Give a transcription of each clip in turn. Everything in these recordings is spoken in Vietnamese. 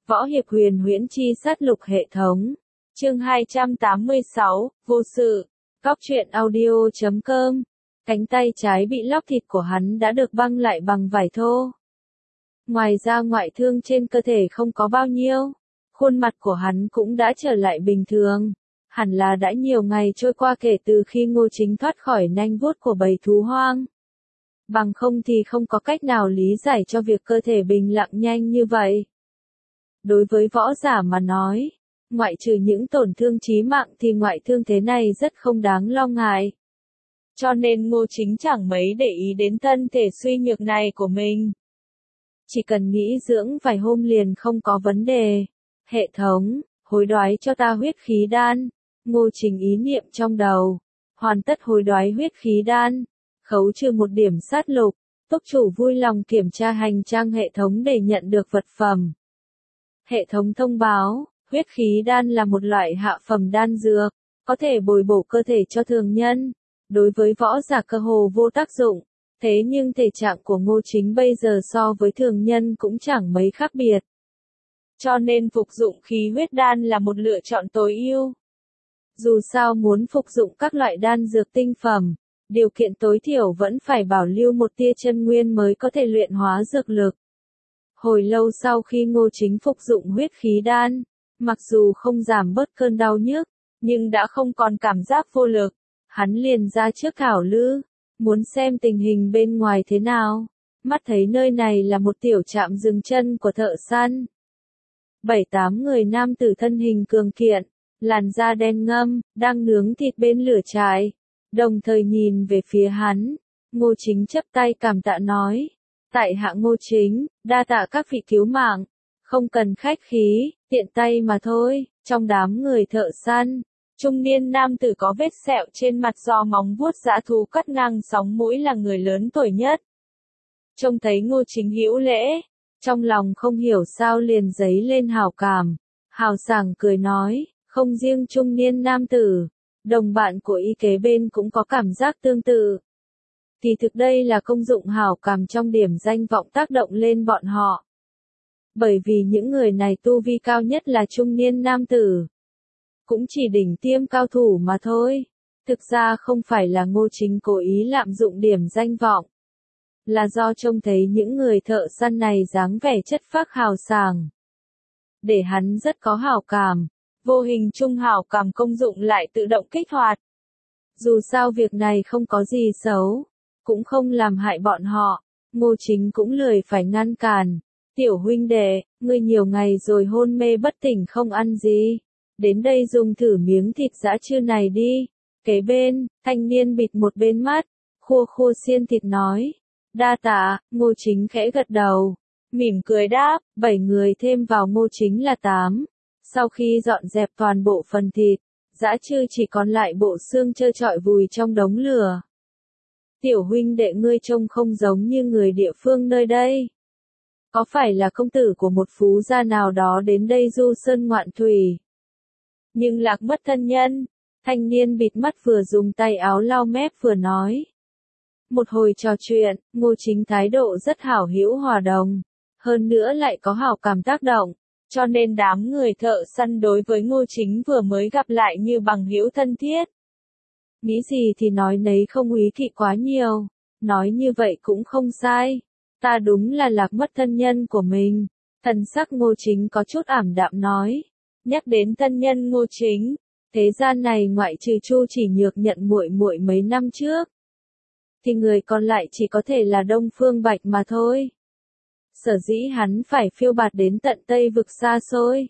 Võ hiệp huyền huyễn chi sát lục hệ thống. Chương 286, vô sự. Góc truyện audio.com. Cánh tay trái bị lóc thịt của hắn đã được băng lại bằng vải thô. Ngoài ra ngoại thương trên cơ thể không có bao nhiêu. Khuôn mặt của hắn cũng đã trở lại bình thường. Hẳn là đã nhiều ngày trôi qua kể từ khi Ngô Chính thoát khỏi nanh vuốt của bầy thú hoang. Bằng không thì không có cách nào lý giải cho việc cơ thể bình lặng nhanh như vậy. Đối với võ giả mà nói, ngoại trừ những tổn thương chí mạng thì ngoại thương thế này rất không đáng lo ngại. Cho nên Ngô Chính chẳng mấy để ý đến thân thể suy nhược này của mình. Chỉ cần nghỉ dưỡng vài hôm liền không có vấn đề. Hệ thống, hối đoái cho ta huyết khí đan. Ngô Chính ý niệm trong đầu. Hoàn tất hối đoái huyết khí đan. Khấu trừ 1 điểm sát lục. Túc chủ vui lòng kiểm tra hành trang hệ thống để nhận được vật phẩm. Hệ thống thông báo, huyết khí đan là một loại hạ phẩm đan dược, có thể bồi bổ cơ thể cho thường nhân. Đối với võ giả cơ hồ vô tác dụng, thế nhưng thể trạng của Ngô Chính bây giờ so với thường nhân cũng chẳng mấy khác biệt. Cho nên phục dụng khí huyết đan là một lựa chọn tối ưu. Dù sao muốn phục dụng các loại đan dược tinh phẩm, điều kiện tối thiểu vẫn phải bảo lưu một tia chân nguyên mới có thể luyện hóa dược lực. Hồi lâu sau khi Ngô Chính phục dụng huyết khí đan, mặc dù không giảm bớt cơn đau nhức, nhưng đã không còn cảm giác vô lực. Hắn liền ra trước thảo lư, muốn xem tình hình bên ngoài thế nào. Mắt thấy nơi này là một tiểu trạm dừng chân của thợ săn. 7-8 người nam tử thân hình cường kiện, làn da đen ngâm, đang nướng thịt bên lửa trại. Đồng thời nhìn về phía hắn, Ngô Chính chắp tay cảm tạ nói. Tại hạ Ngô Chính, đa tạ các vị cứu mạng, không cần khách khí, tiện tay mà thôi. Trong đám người thợ săn, trung niên nam tử có vết sẹo trên mặt do móng vuốt dã thú cắt ngang sóng mũi là người lớn tuổi nhất. Trông thấy Ngô Chính hữu lễ, trong lòng không hiểu sao liền dấy lên hảo cảm, hào sảng cười nói, không riêng trung niên nam tử, đồng bạn của y kế bên cũng có cảm giác tương tự. Thì thực đây là công dụng hảo cảm trong điểm danh vọng tác động lên bọn họ. Bởi vì những người này tu vi cao nhất là trung niên nam tử. Cũng chỉ đỉnh tiêm cao thủ mà thôi. Thực ra không phải là Ngô Chính cố ý lạm dụng điểm danh vọng. Là do trông thấy những người thợ săn này dáng vẻ chất phác hào sảng. Để hắn rất có hảo cảm. Vô hình trung hảo cảm công dụng lại tự động kích hoạt. Dù sao việc này không có gì xấu. Cũng không làm hại bọn họ, Ngô Chính cũng lười phải ngăn cản. Tiểu huynh đệ, ngươi nhiều ngày rồi hôn mê bất tỉnh không ăn gì. Đến đây dùng thử miếng thịt dã trưa này đi. Kế bên, thanh niên bịt một bên mắt, khua khua xiên thịt nói. Đa tạ, Ngô Chính khẽ gật đầu. Mỉm cười đáp, 7 người thêm vào Ngô Chính là 8. Sau khi dọn dẹp toàn bộ phần thịt, dã trưa chỉ còn lại bộ xương trơ trọi vùi trong đống lửa. Tiểu huynh đệ ngươi trông không giống như người địa phương nơi đây. Có phải là công tử của một phú gia nào đó đến đây du sơn ngoạn thủy? Nhưng lạc mất thân nhân, thanh niên bịt mắt vừa dùng tay áo lau mép vừa nói. Một hồi trò chuyện, Ngô Chính thái độ rất hảo hữu hòa đồng, hơn nữa lại có hảo cảm tác động, cho nên đám người thợ săn đối với Ngô Chính vừa mới gặp lại như bằng hữu thân thiết. Nghĩ gì thì nói nấy không úy kỵ quá nhiều, nói như vậy cũng không sai, ta đúng là lạc mất thân nhân của mình. Thần sắc Ngô Chính có chút ảm đạm nói, nhắc đến thân nhân Ngô Chính, thế gian này ngoại trừ Chu Chỉ Nhược nhận muội muội mấy năm trước, thì người còn lại chỉ có thể là Đông Phương Bạch mà thôi. Sở dĩ hắn phải phiêu bạt đến tận Tây vực xa xôi,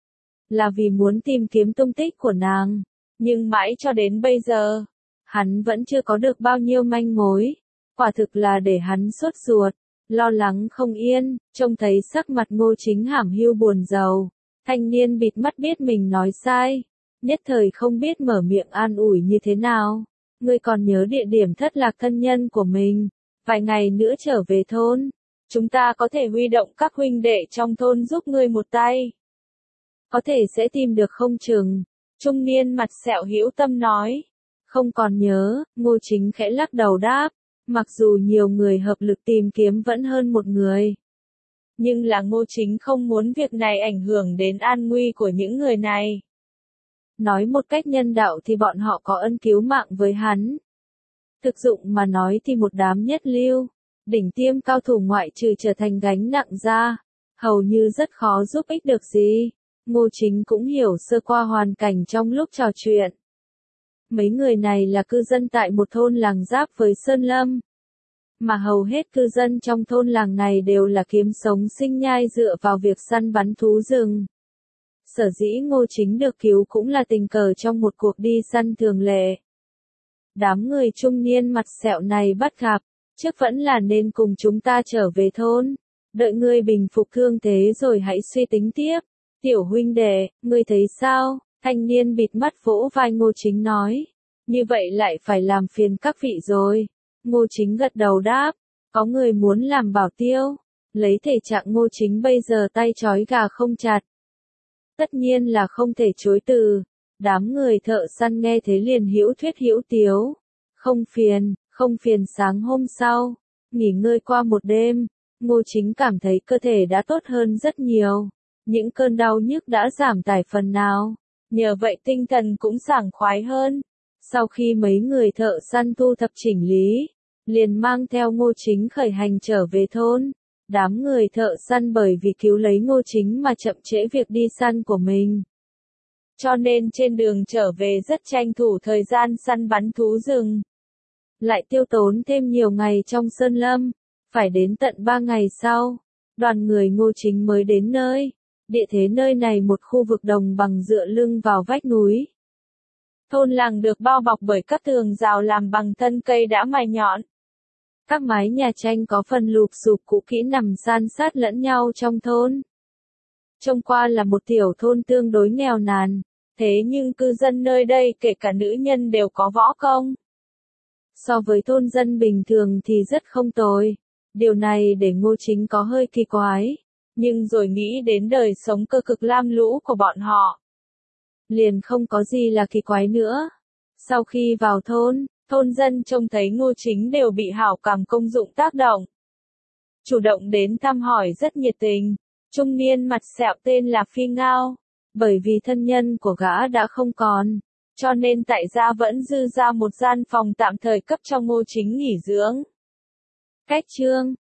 là vì muốn tìm kiếm tung tích của nàng. Nhưng mãi cho đến bây giờ, hắn vẫn chưa có được bao nhiêu manh mối. Quả thực là để hắn sốt ruột, lo lắng không yên, trông thấy sắc mặt Ngô Chính hàm hưu buồn rầu. Thanh niên bịt mắt biết mình nói sai, nhất thời không biết mở miệng an ủi như thế nào. Ngươi còn nhớ địa điểm thất lạc thân nhân của mình, vài ngày nữa trở về thôn. Chúng ta có thể huy động các huynh đệ trong thôn giúp ngươi một tay. Có thể sẽ tìm được không chừng. Trung niên mặt sẹo hữu tâm nói. Không còn nhớ, Ngô Chính khẽ lắc đầu đáp. Mặc dù nhiều người hợp lực tìm kiếm vẫn hơn một người. Nhưng là Ngô Chính không muốn việc này ảnh hưởng đến an nguy của những người này. Nói một cách nhân đạo thì bọn họ có ân cứu mạng với hắn. Thực dụng mà nói thì một đám nhất lưu, đỉnh tiêm cao thủ ngoại trừ trở thành gánh nặng ra, hầu như rất khó giúp ích được gì. Ngô Chính cũng hiểu sơ qua hoàn cảnh trong lúc trò chuyện. Mấy người này là cư dân tại một thôn làng giáp với Sơn Lâm. Mà hầu hết cư dân trong thôn làng này đều là kiếm sống sinh nhai dựa vào việc săn bắn thú rừng. Sở dĩ Ngô Chính được cứu cũng là tình cờ trong một cuộc đi săn thường lệ. Đám người trung niên mặt sẹo này bắt gặp, trước vẫn là nên cùng chúng ta trở về thôn. Đợi ngươi bình phục thương thế rồi hãy suy tính tiếp. Tiểu huynh đệ, ngươi thấy sao? Thanh niên bịt mắt vỗ vai Ngô Chính nói. Như vậy lại phải làm phiền các vị rồi. Ngô Chính gật đầu đáp. Có người muốn làm bảo tiêu. Lấy thể trạng Ngô Chính bây giờ tay trói gà không chặt. Tất nhiên là không thể chối từ. Đám người thợ săn nghe thế liền hữu thuyết hữu tiếu. Không phiền sáng hôm sau. Nghỉ ngơi qua một đêm. Ngô Chính cảm thấy cơ thể đã tốt hơn rất nhiều. Những cơn đau nhức đã giảm tải phần nào. Nhờ vậy tinh thần cũng sảng khoái hơn. Sau khi mấy người thợ săn thu thập chỉnh lý, liền mang theo Ngô Chính khởi hành trở về thôn. Đám người thợ săn bởi vì cứu lấy Ngô Chính mà chậm trễ việc đi săn của mình. Cho nên trên đường trở về rất tranh thủ thời gian săn bắn thú rừng. Lại tiêu tốn thêm nhiều ngày trong sơn lâm. Phải đến tận 3 ngày sau, đoàn người Ngô Chính mới đến nơi. Địa thế nơi này một khu vực đồng bằng dựa lưng vào vách núi. Thôn làng được bao bọc bởi các tường rào làm bằng thân cây đã mài nhọn. Các mái nhà tranh có phần lụp xụp cũ kỹ nằm san sát lẫn nhau trong thôn. Trông qua là một tiểu thôn tương đối nghèo nàn, thế nhưng cư dân nơi đây kể cả nữ nhân đều có võ công. So với thôn dân bình thường thì rất không tồi. Điều này để Ngô Chính có hơi kỳ quái. Nhưng rồi nghĩ đến đời sống cơ cực lam lũ của bọn họ. Liền không có gì là kỳ quái nữa. Sau khi vào thôn dân trông thấy Ngô Chính đều bị hảo cảm công dụng tác động. Chủ động đến thăm hỏi rất nhiệt tình. Trung niên mặt sẹo tên là Phi Ngao. Bởi vì thân nhân của gã đã không còn. Cho nên tại gia vẫn dư ra một gian phòng tạm thời cấp cho Ngô Chính nghỉ dưỡng. Cách chương